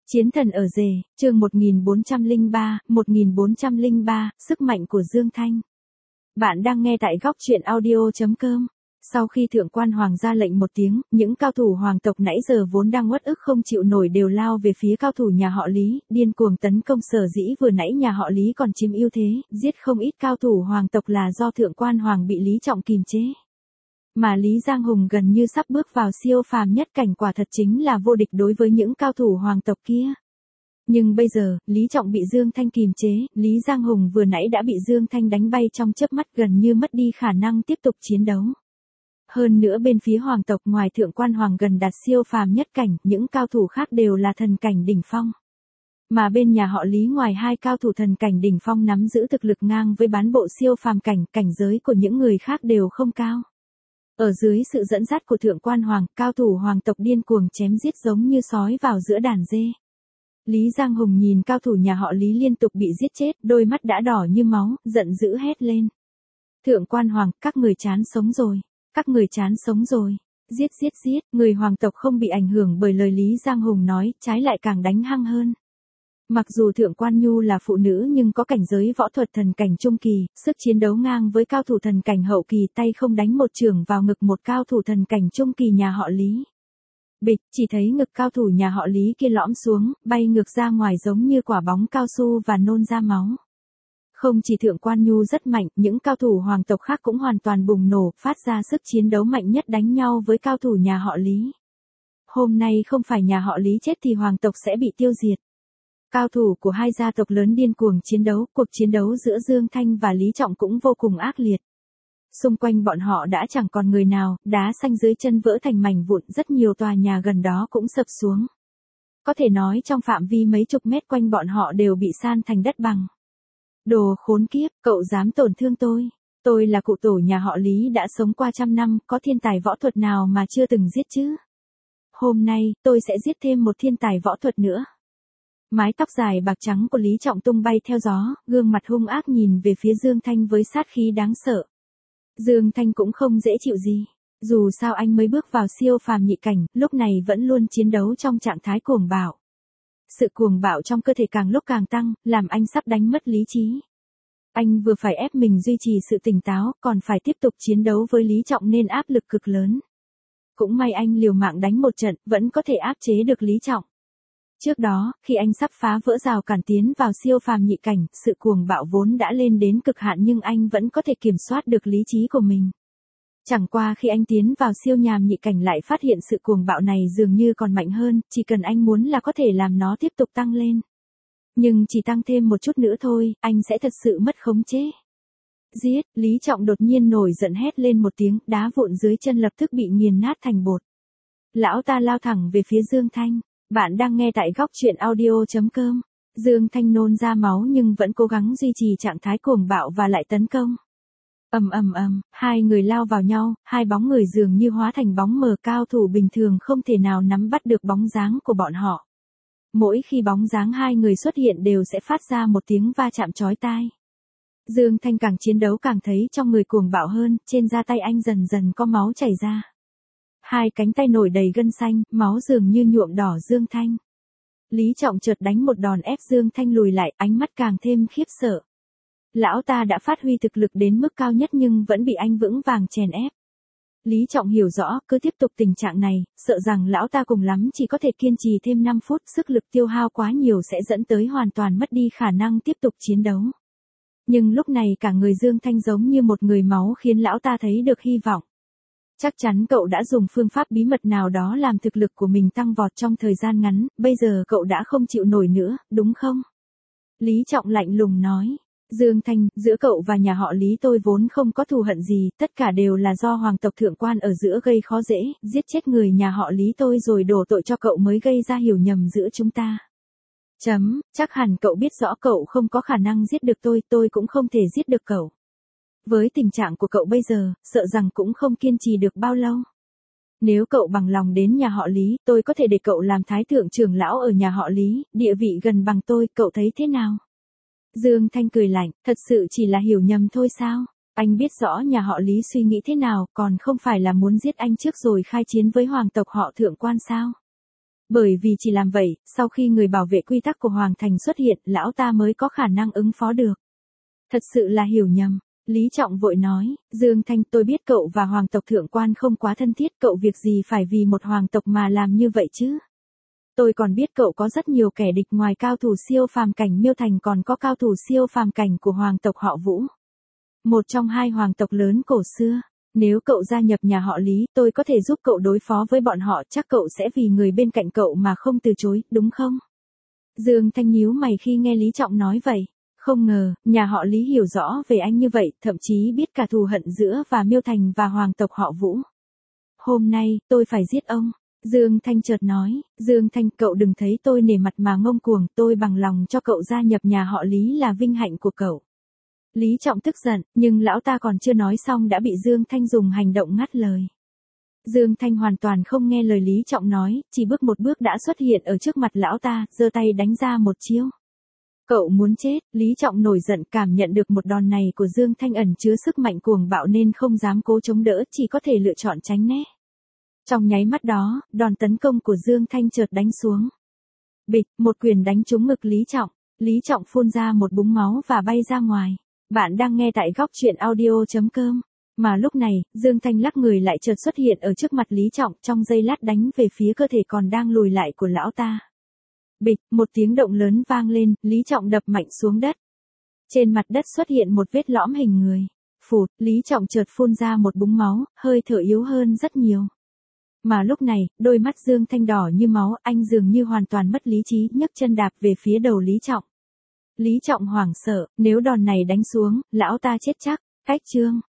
Chiến thần ở rể, chương 1403, sức mạnh của Dương Thanh. Bạn đang nghe tại góc truyện audio.com. Sau khi thượng quan hoàng ra lệnh một tiếng, những cao thủ hoàng tộc nãy giờ vốn đang uất ức không chịu nổi đều lao về phía cao thủ nhà họ Lý, điên cuồng tấn công. Sở dĩ vừa nãy nhà họ Lý còn chiếm ưu thế, giết không ít cao thủ hoàng tộc là do thượng quan hoàng bị Lý Trọng kìm chế. Mà Lý Giang Hùng gần như sắp bước vào siêu phàm nhất cảnh, quả thật chính là vô địch đối với những cao thủ hoàng tộc kia. Nhưng bây giờ, Lý Trọng bị Dương Thanh kìm chế, Lý Giang Hùng vừa nãy đã bị Dương Thanh đánh bay trong chớp mắt, gần như mất đi khả năng tiếp tục chiến đấu. Hơn nữa bên phía hoàng tộc ngoài thượng quan hoàng gần đạt siêu phàm nhất cảnh, những cao thủ khác đều là thần cảnh đỉnh phong. Mà bên nhà họ Lý ngoài hai cao thủ thần cảnh đỉnh phong nắm giữ thực lực ngang với bán bộ siêu phàm cảnh, cảnh giới của những người khác đều không cao. Ở dưới sự dẫn dắt của thượng quan hoàng, cao thủ hoàng tộc điên cuồng chém giết giống như sói vào giữa đàn dê. Lý Giang Hùng nhìn cao thủ nhà họ Lý liên tục bị giết chết, đôi mắt đã đỏ như máu, giận dữ hét lên. Thượng quan hoàng, các người chán sống rồi, các người chán sống rồi, giết giết giết. Người hoàng tộc không bị ảnh hưởng bởi lời Lý Giang Hùng nói, trái lại càng đánh hăng hơn. Mặc dù thượng quan Nhu là phụ nữ nhưng có cảnh giới võ thuật thần cảnh trung kỳ, sức chiến đấu ngang với cao thủ thần cảnh hậu kỳ, tay không đánh một chưởng vào ngực một cao thủ thần cảnh trung kỳ nhà họ Lý. Bịch, chỉ thấy ngực cao thủ nhà họ Lý kia lõm xuống, bay ngược ra ngoài giống như quả bóng cao su và nôn ra máu. Không chỉ thượng quan Nhu rất mạnh, những cao thủ hoàng tộc khác cũng hoàn toàn bùng nổ, phát ra sức chiến đấu mạnh nhất đánh nhau với cao thủ nhà họ Lý. Hôm nay không phải nhà họ Lý chết thì hoàng tộc sẽ bị tiêu diệt. Cao thủ của hai gia tộc lớn điên cuồng chiến đấu, cuộc chiến đấu giữa Dương Thanh và Lý Trọng cũng vô cùng ác liệt. Xung quanh bọn họ đã chẳng còn người nào, đá xanh dưới chân vỡ thành mảnh vụn, rất nhiều tòa nhà gần đó cũng sập xuống. Có thể nói trong phạm vi mấy chục mét quanh bọn họ đều bị san thành đất bằng. Đồ khốn kiếp, cậu dám tổn thương tôi. Tôi là cụ tổ nhà họ Lý đã sống qua trăm năm, có thiên tài võ thuật nào mà chưa từng giết chứ? Hôm nay, tôi sẽ giết thêm một thiên tài võ thuật nữa. Mái tóc dài bạc trắng của Lý Trọng tung bay theo gió, gương mặt hung ác nhìn về phía Dương Thanh với sát khí đáng sợ. Dương Thanh cũng không dễ chịu gì. Dù sao anh mới bước vào siêu phàm nhị cảnh, lúc này vẫn luôn chiến đấu trong trạng thái cuồng bạo. Sự cuồng bạo trong cơ thể càng lúc càng tăng, làm anh sắp đánh mất lý trí. Anh vừa phải ép mình duy trì sự tỉnh táo, còn phải tiếp tục chiến đấu với Lý Trọng nên áp lực cực lớn. Cũng may anh liều mạng đánh một trận, vẫn có thể áp chế được Lý Trọng. Trước đó, khi anh sắp phá vỡ rào cản tiến vào siêu phàm nhị cảnh, sự cuồng bạo vốn đã lên đến cực hạn nhưng anh vẫn có thể kiểm soát được lý trí của mình. Chẳng qua khi anh tiến vào siêu nhàm nhị cảnh lại phát hiện sự cuồng bạo này dường như còn mạnh hơn, chỉ cần anh muốn là có thể làm nó tiếp tục tăng lên. Nhưng chỉ tăng thêm một chút nữa thôi, anh sẽ thật sự mất khống chế. Giết, Lý Trọng đột nhiên nổi giận hét lên một tiếng, đá vụn dưới chân lập tức bị nghiền nát thành bột. Lão ta lao thẳng về phía Dương Thanh. Bạn đang nghe tại góc truyện audio.com. Dương Thanh nôn ra máu nhưng vẫn cố gắng duy trì trạng thái cuồng bạo và lại tấn công. Hai người lao vào nhau, hai bóng người dường như hóa thành bóng mờ, cao thủ bình thường không thể nào nắm bắt được bóng dáng của bọn họ. Mỗi khi bóng dáng hai người xuất hiện đều sẽ phát ra một tiếng va chạm chói tai. Dương Thanh càng chiến đấu càng thấy trong người cuồng bạo hơn, trên da tay anh dần dần có máu chảy ra. Hai cánh tay nổi đầy gân xanh, máu dường như nhuộm đỏ Dương Thanh. Lý Trọng chợt đánh một đòn ép Dương Thanh lùi lại, ánh mắt càng thêm khiếp sợ. Lão ta đã phát huy thực lực đến mức cao nhất nhưng vẫn bị anh vững vàng chèn ép. Lý Trọng hiểu rõ, cứ tiếp tục tình trạng này, sợ rằng lão ta cùng lắm chỉ có thể kiên trì thêm 5 phút, sức lực tiêu hao quá nhiều sẽ dẫn tới hoàn toàn mất đi khả năng tiếp tục chiến đấu. Nhưng lúc này cả người Dương Thanh giống như một người máu khiến lão ta thấy được hy vọng. Chắc chắn cậu đã dùng phương pháp bí mật nào đó làm thực lực của mình tăng vọt trong thời gian ngắn, bây giờ cậu đã không chịu nổi nữa, đúng không? Lý Trọng lạnh lùng nói. Dương Thanh, giữa cậu và nhà họ Lý tôi vốn không có thù hận gì, tất cả đều là do hoàng tộc thượng quan ở giữa gây khó dễ, giết chết người nhà họ Lý tôi rồi đổ tội cho cậu mới gây ra hiểu nhầm giữa chúng ta. Chắc hẳn cậu biết rõ cậu không có khả năng giết được tôi cũng không thể giết được cậu. Với tình trạng của cậu bây giờ, sợ rằng cũng không kiên trì được bao lâu. Nếu cậu bằng lòng đến nhà họ Lý, tôi có thể để cậu làm thái thượng trưởng lão ở nhà họ Lý, địa vị gần bằng tôi, cậu thấy thế nào? Dương Thanh cười lạnh, thật sự chỉ là hiểu nhầm thôi sao? Anh biết rõ nhà họ Lý suy nghĩ thế nào, còn không phải là muốn giết anh trước rồi khai chiến với hoàng tộc họ thượng quan sao? Bởi vì chỉ làm vậy, sau khi người bảo vệ quy tắc của Hoàng Thành xuất hiện, lão ta mới có khả năng ứng phó được. Thật sự là hiểu nhầm. Lý Trọng vội nói, Dương Thanh, tôi biết cậu và Hoàng tộc thượng quan không quá thân thiết, cậu việc gì phải vì một Hoàng tộc mà làm như vậy chứ? Tôi còn biết cậu có rất nhiều kẻ địch, ngoài cao thủ siêu phàm cảnh Miêu Thành còn có cao thủ siêu phàm cảnh của Hoàng tộc họ Vũ. Một trong hai hoàng tộc lớn cổ xưa. Nếu cậu gia nhập nhà họ Lý, tôi có thể giúp cậu đối phó với bọn họ, chắc cậu sẽ vì người bên cạnh cậu mà không từ chối, đúng không? Dương Thanh nhíu mày khi nghe Lý Trọng nói vậy. Không ngờ, nhà họ Lý hiểu rõ về anh như vậy, thậm chí biết cả thù hận giữa và Miêu Thành và hoàng tộc họ Vũ. Hôm nay, tôi phải giết ông. Dương Thanh chợt nói, Dương Thanh, cậu đừng thấy tôi nể mặt mà ngông cuồng, tôi bằng lòng cho cậu gia nhập nhà họ Lý là vinh hạnh của cậu. Lý Trọng tức giận, nhưng lão ta còn chưa nói xong đã bị Dương Thanh dùng hành động ngắt lời. Dương Thanh hoàn toàn không nghe lời Lý Trọng nói, chỉ bước một bước đã xuất hiện ở trước mặt lão ta, giơ tay đánh ra một chiêu. Cậu muốn chết, Lý Trọng nổi giận, cảm nhận được một đòn này của Dương Thanh ẩn chứa sức mạnh cuồng bạo nên không dám cố chống đỡ, chỉ có thể lựa chọn tránh né. Trong nháy mắt đó, đòn tấn công của Dương Thanh chợt đánh xuống. Bịch, một quyền đánh trúng ngực Lý Trọng. Lý Trọng phun ra một búng máu và bay ra ngoài. Bạn đang nghe tại góc truyện audio.com. Mà lúc này, Dương Thanh lắc người lại chợt xuất hiện ở trước mặt Lý Trọng, trong giây lát đánh về phía cơ thể còn đang lùi lại của lão ta. Bịch, một tiếng động lớn vang lên, Lý Trọng đập mạnh xuống đất. Trên mặt đất xuất hiện một vết lõm hình người. Phụt, Lý Trọng chợt phun ra một búng máu, hơi thở yếu hơn rất nhiều. Mà lúc này, đôi mắt Dương Thanh đỏ như máu, anh dường như hoàn toàn mất lý trí, nhấc chân đạp về phía đầu Lý Trọng. Lý Trọng hoảng sợ, nếu đòn này đánh xuống, lão ta chết chắc. Cách chương